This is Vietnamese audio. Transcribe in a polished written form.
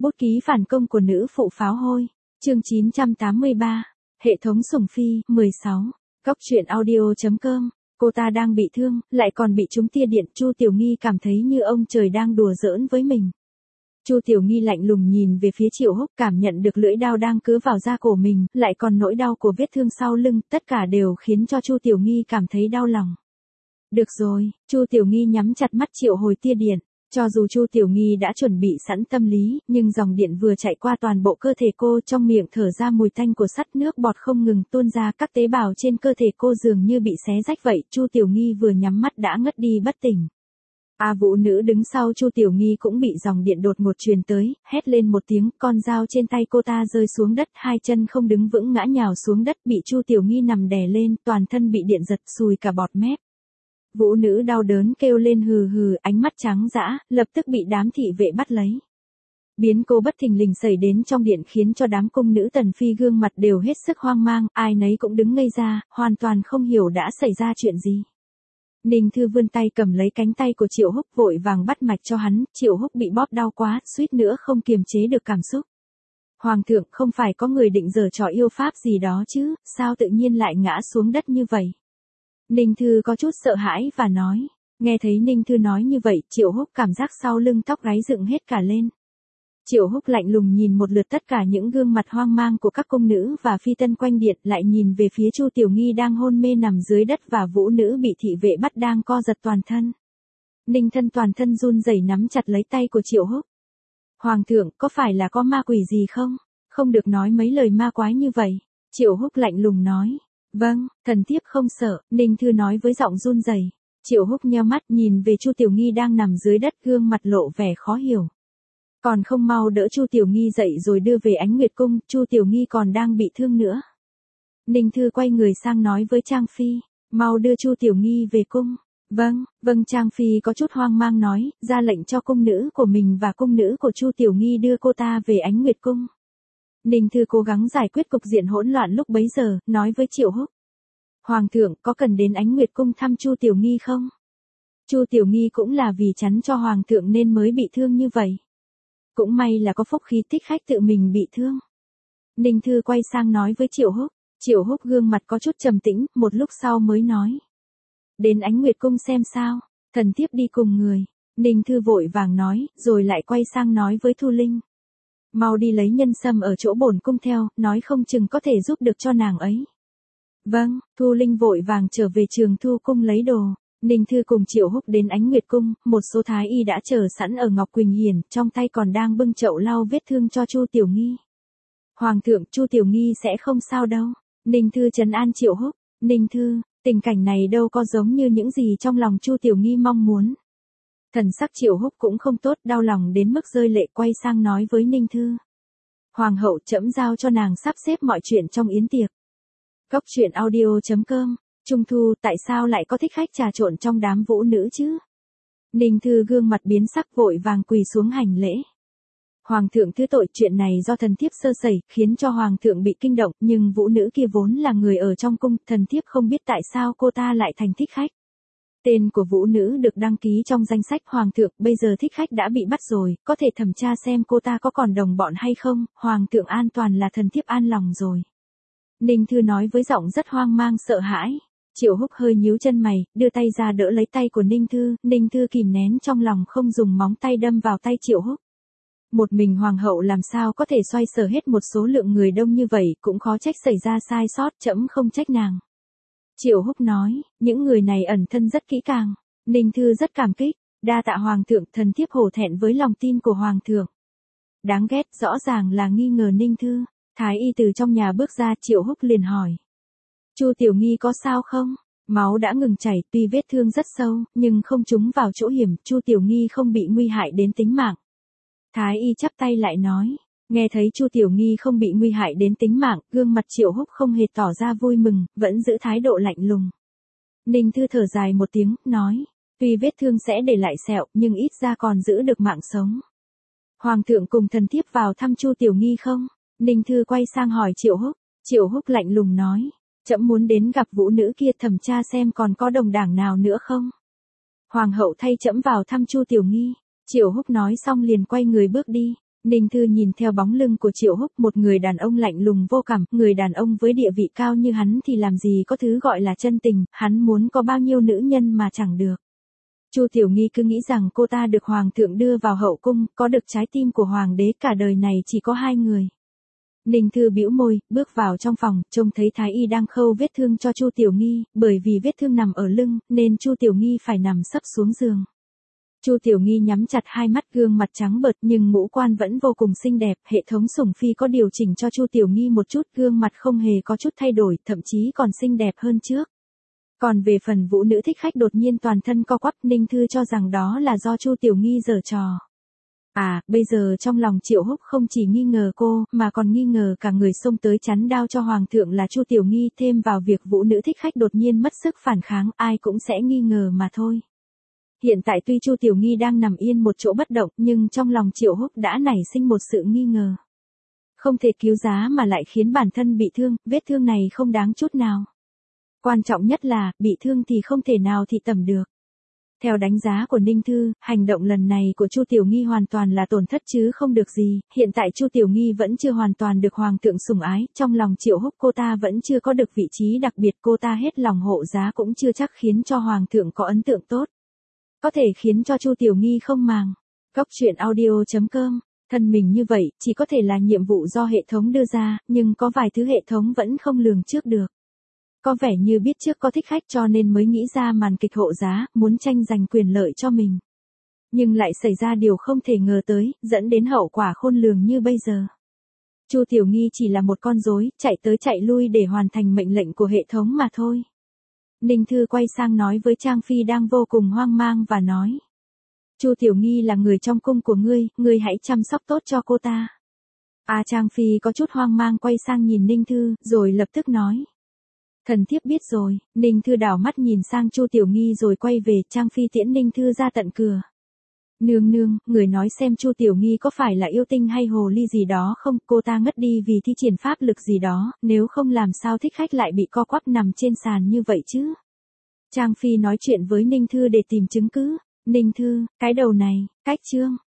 Bút ký phản công của nữ phụ pháo hôi. Chương 983. Hệ thống sủng phi, 16. Góc truyện audio.com. Cô ta đang bị thương, lại còn bị trúng tia điện. Chu Tiểu Nghi cảm thấy như ông trời đang đùa giỡn với mình. Chu Tiểu Nghi lạnh lùng nhìn về phía Triệu Húc, cảm nhận được lưỡi đao đang cứa vào da cổ mình, lại còn nỗi đau của vết thương sau lưng, tất cả đều khiến cho Chu Tiểu Nghi cảm thấy đau lòng. Được rồi, Chu Tiểu Nghi nhắm chặt mắt triệu hồi tia điện. Cho dù Chu Tiểu Nghi đã chuẩn bị sẵn tâm lý, nhưng dòng điện vừa chạy qua toàn bộ cơ thể cô, trong miệng thở ra mùi tanh của sắt, nước bọt không ngừng tuôn ra, các tế bào trên cơ thể cô dường như bị xé rách vậy. Chu Tiểu Nghi vừa nhắm mắt đã ngất đi bất tỉnh. Vũ nữ đứng sau Chu Tiểu Nghi cũng bị dòng điện đột ngột truyền tới, hét lên một tiếng, con dao trên tay cô ta rơi xuống đất, hai chân không đứng vững ngã nhào xuống đất, bị Chu Tiểu Nghi nằm đè lên, toàn thân bị điện giật sùi cả bọt mép. Vũ nữ đau đớn kêu lên hừ hừ, ánh mắt trắng dã, lập tức bị đám thị vệ bắt lấy. Biến cố bất thình lình xảy đến trong điện khiến cho đám cung nữ tần phi gương mặt đều hết sức hoang mang, ai nấy cũng đứng ngây ra, hoàn toàn không hiểu đã xảy ra chuyện gì. Ninh Thư vươn tay cầm lấy cánh tay của Triệu Húc, vội vàng bắt mạch cho hắn. Triệu Húc bị bóp đau quá, suýt nữa không kiềm chế được cảm xúc. Hoàng thượng, không phải có người định giở trò yêu pháp gì đó chứ, sao tự nhiên lại ngã xuống đất như vậy? Ninh Thư có chút sợ hãi và nói. Nghe thấy Ninh Thư nói như vậy, Triệu Húc cảm giác sau lưng tóc gáy dựng hết cả lên. Triệu Húc lạnh lùng nhìn một lượt tất cả những gương mặt hoang mang của các cung nữ và phi tân quanh điện, lại nhìn về phía Chu Tiểu Nghi đang hôn mê nằm dưới đất và vũ nữ bị thị vệ bắt đang co giật toàn thân. Ninh Thân toàn thân run rẩy nắm chặt lấy tay của Triệu Húc. Hoàng thượng, có phải là có ma quỷ gì không? Không được nói mấy lời ma quái như vậy. Triệu Húc lạnh lùng nói. Vâng, thần thiếp không sợ, Ninh Thư nói với giọng run rẩy. Triệu Húc nheo mắt nhìn về Chu Tiểu Nghi đang nằm dưới đất, gương mặt lộ vẻ khó hiểu. Còn không mau đỡ Chu Tiểu Nghi dậy rồi đưa về Ánh Nguyệt cung, Chu Tiểu Nghi còn đang bị thương nữa. Ninh Thư quay người sang nói với Trang Phi, mau đưa Chu Tiểu Nghi về cung. Vâng, Trang Phi có chút hoang mang nói, ra lệnh cho cung nữ của mình và cung nữ của Chu Tiểu Nghi đưa cô ta về Ánh Nguyệt cung. Ninh Thư cố gắng giải quyết cục diện hỗn loạn lúc bấy giờ, nói với Triệu Húc. Hoàng thượng, có cần đến Ánh Nguyệt cung thăm Chu Tiểu Nghi không? Chu Tiểu Nghi cũng là vì chắn cho Hoàng thượng nên mới bị thương như vậy. Cũng may là có phúc khí thích khách tự mình bị thương. Ninh Thư quay sang nói với Triệu Húc. Triệu Húc gương mặt có chút trầm tĩnh, một lúc sau mới nói. Đến Ánh Nguyệt cung xem sao, thần thiếp đi cùng người. Ninh Thư vội vàng nói, rồi lại quay sang nói với Thu Linh. Mau đi lấy nhân sâm ở chỗ bổn cung theo, nói không chừng có thể giúp được cho nàng ấy. Vâng, Thu Linh vội vàng trở về Trường Thu cung lấy đồ. Ninh Thư cùng Triệu Húc đến Ánh Nguyệt cung, một số thái y đã chờ sẵn ở Ngọc Quỳnh Hiển, trong tay còn đang bưng chậu lau vết thương cho Chu Tiểu Nghi. Hoàng thượng, Chu Tiểu Nghi sẽ không sao đâu. Ninh Thư trấn an Triệu Húc. Ninh Thư, tình cảnh này đâu có giống như những gì trong lòng Chu Tiểu Nghi mong muốn. Thần sắc Triệu Húc cũng không tốt, đau lòng đến mức rơi lệ, quay sang nói với Ninh Thư. Hoàng hậu, trẫm giao cho nàng sắp xếp mọi chuyện trong yến tiệc. Góc truyện audio.com. Trung Thu, tại sao lại có thích khách trà trộn trong đám vũ nữ chứ? Ninh Thư gương mặt biến sắc, vội vàng quỳ xuống hành lễ. Hoàng thượng thứ tội, chuyện này do thần thiếp sơ sẩy, khiến cho Hoàng thượng bị kinh động, nhưng vũ nữ kia vốn là người ở trong cung, thần thiếp không biết tại sao cô ta lại thành thích khách. Tên của vũ nữ được đăng ký trong danh sách Hoàng thượng, bây giờ thích khách đã bị bắt rồi, có thể thẩm tra xem cô ta có còn đồng bọn hay không, Hoàng thượng an toàn là thần thiếp an lòng rồi. Ninh Thư nói với giọng rất hoang mang sợ hãi. Triệu Húc hơi nhíu chân mày, đưa tay ra đỡ lấy tay của Ninh Thư kìm nén trong lòng không dùng móng tay đâm vào tay Triệu Húc. Một mình Hoàng hậu làm sao có thể xoay sở hết một số lượng người đông như vậy, cũng khó trách xảy ra sai sót, trẫm không trách nàng. Triệu Húc nói, những người này ẩn thân rất kỹ càng. Ninh Thư rất cảm kích, đa tạ Hoàng thượng, thần thiếp hổ thẹn với lòng tin của Hoàng thượng. Đáng ghét, rõ ràng là nghi ngờ Ninh Thư. Thái y từ trong nhà bước ra, Triệu Húc liền hỏi. Chu Tiểu Nghi có sao không? Máu đã ngừng chảy, tuy vết thương rất sâu, nhưng không trúng vào chỗ hiểm, Chu Tiểu Nghi không bị nguy hại đến tính mạng. Thái y chắp tay lại nói. Nghe thấy Chu Tiểu Nghi không bị nguy hại đến tính mạng, gương mặt Triệu Húc không hề tỏ ra vui mừng, vẫn giữ thái độ lạnh lùng. Ninh Thư thở dài một tiếng, nói. Tuy vết thương sẽ để lại sẹo, nhưng ít ra còn giữ được mạng sống. Hoàng thượng cùng thần thiếp vào thăm Chu Tiểu Nghi không? Ninh Thư quay sang hỏi Triệu Húc. Triệu Húc lạnh lùng nói. Trẫm muốn đến gặp vũ nữ kia thẩm tra xem còn có đồng đảng nào nữa không. Hoàng hậu thay trẫm vào thăm Chu Tiểu Nghi. Triệu Húc nói xong liền quay người bước đi. Ninh Thư nhìn theo bóng lưng của Triệu Húc, một người đàn ông lạnh lùng vô cảm, người đàn ông với địa vị cao như hắn thì làm gì có thứ gọi là chân tình, hắn muốn có bao nhiêu nữ nhân mà chẳng được. Chu Tiểu Nghi cứ nghĩ rằng cô ta được hoàng thượng đưa vào hậu cung, có được trái tim của hoàng đế, cả đời này chỉ có hai người. Ninh Thư bĩu môi, bước vào trong phòng, trông thấy thái y đang khâu vết thương cho Chu Tiểu Nghi, bởi vì vết thương nằm ở lưng, nên Chu Tiểu Nghi phải nằm sấp xuống giường. Chu Tiểu Nghi nhắm chặt hai mắt, gương mặt trắng bệch nhưng ngũ quan vẫn vô cùng xinh đẹp, hệ thống sủng phi có điều chỉnh cho Chu Tiểu Nghi một chút, gương mặt không hề có chút thay đổi, thậm chí còn xinh đẹp hơn trước. Còn về phần vũ nữ thích khách đột nhiên toàn thân co quắp, Ninh Thư cho rằng đó là do Chu Tiểu Nghi giở trò. Bây giờ trong lòng Triệu Húc không chỉ nghi ngờ cô, mà còn nghi ngờ cả người xông tới chắn đao cho hoàng thượng là Chu Tiểu Nghi, thêm vào việc vũ nữ thích khách đột nhiên mất sức phản kháng, ai cũng sẽ nghi ngờ mà thôi. Hiện tại tuy Chu Tiểu Nghi đang nằm yên một chỗ bất động, nhưng trong lòng Triệu Húc đã nảy sinh một sự nghi ngờ. Không thể cứu giá mà lại khiến bản thân bị thương, vết thương này không đáng chút nào. Quan trọng nhất là, bị thương thì không thể nào thị tẩm được. Theo đánh giá của Ninh Thư, hành động lần này của Chu Tiểu Nghi hoàn toàn là tổn thất chứ không được gì, hiện tại Chu Tiểu Nghi vẫn chưa hoàn toàn được hoàng thượng sủng ái, trong lòng Triệu Húc cô ta vẫn chưa có được vị trí đặc biệt, cô ta hết lòng hộ giá cũng chưa chắc khiến cho hoàng thượng có ấn tượng tốt. Có thể khiến cho Chu Tiểu Nghi không màng. Góc truyện audio.com, thân mình như vậy, chỉ có thể là nhiệm vụ do hệ thống đưa ra, nhưng có vài thứ hệ thống vẫn không lường trước được. Có vẻ như biết trước có thích khách cho nên mới nghĩ ra màn kịch hộ giá, muốn tranh giành quyền lợi cho mình. Nhưng lại xảy ra điều không thể ngờ tới, dẫn đến hậu quả khôn lường như bây giờ. Chu Tiểu Nghi chỉ là một con rối, chạy tới chạy lui để hoàn thành mệnh lệnh của hệ thống mà thôi. Ninh Thư quay sang nói với Trang Phi đang vô cùng hoang mang và nói. Chu Tiểu Nghi là người trong cung của ngươi hãy chăm sóc tốt cho cô ta. Trang Phi có chút hoang mang quay sang nhìn Ninh Thư, rồi lập tức nói. Thần thiếp biết rồi. Ninh Thư đảo mắt nhìn sang Chu Tiểu Nghi rồi quay về, Trang Phi tiễn Ninh Thư ra tận cửa. Nương, người nói xem Chu Tiểu Nghi có phải là yêu tinh hay hồ ly gì đó không, cô ta ngất đi vì thi triển pháp lực gì đó, nếu không làm sao thích khách lại bị co quắp nằm trên sàn như vậy chứ. Trang Phi nói chuyện với Ninh Thư để tìm chứng cứ. Ninh Thư, cái đầu này, cách chương.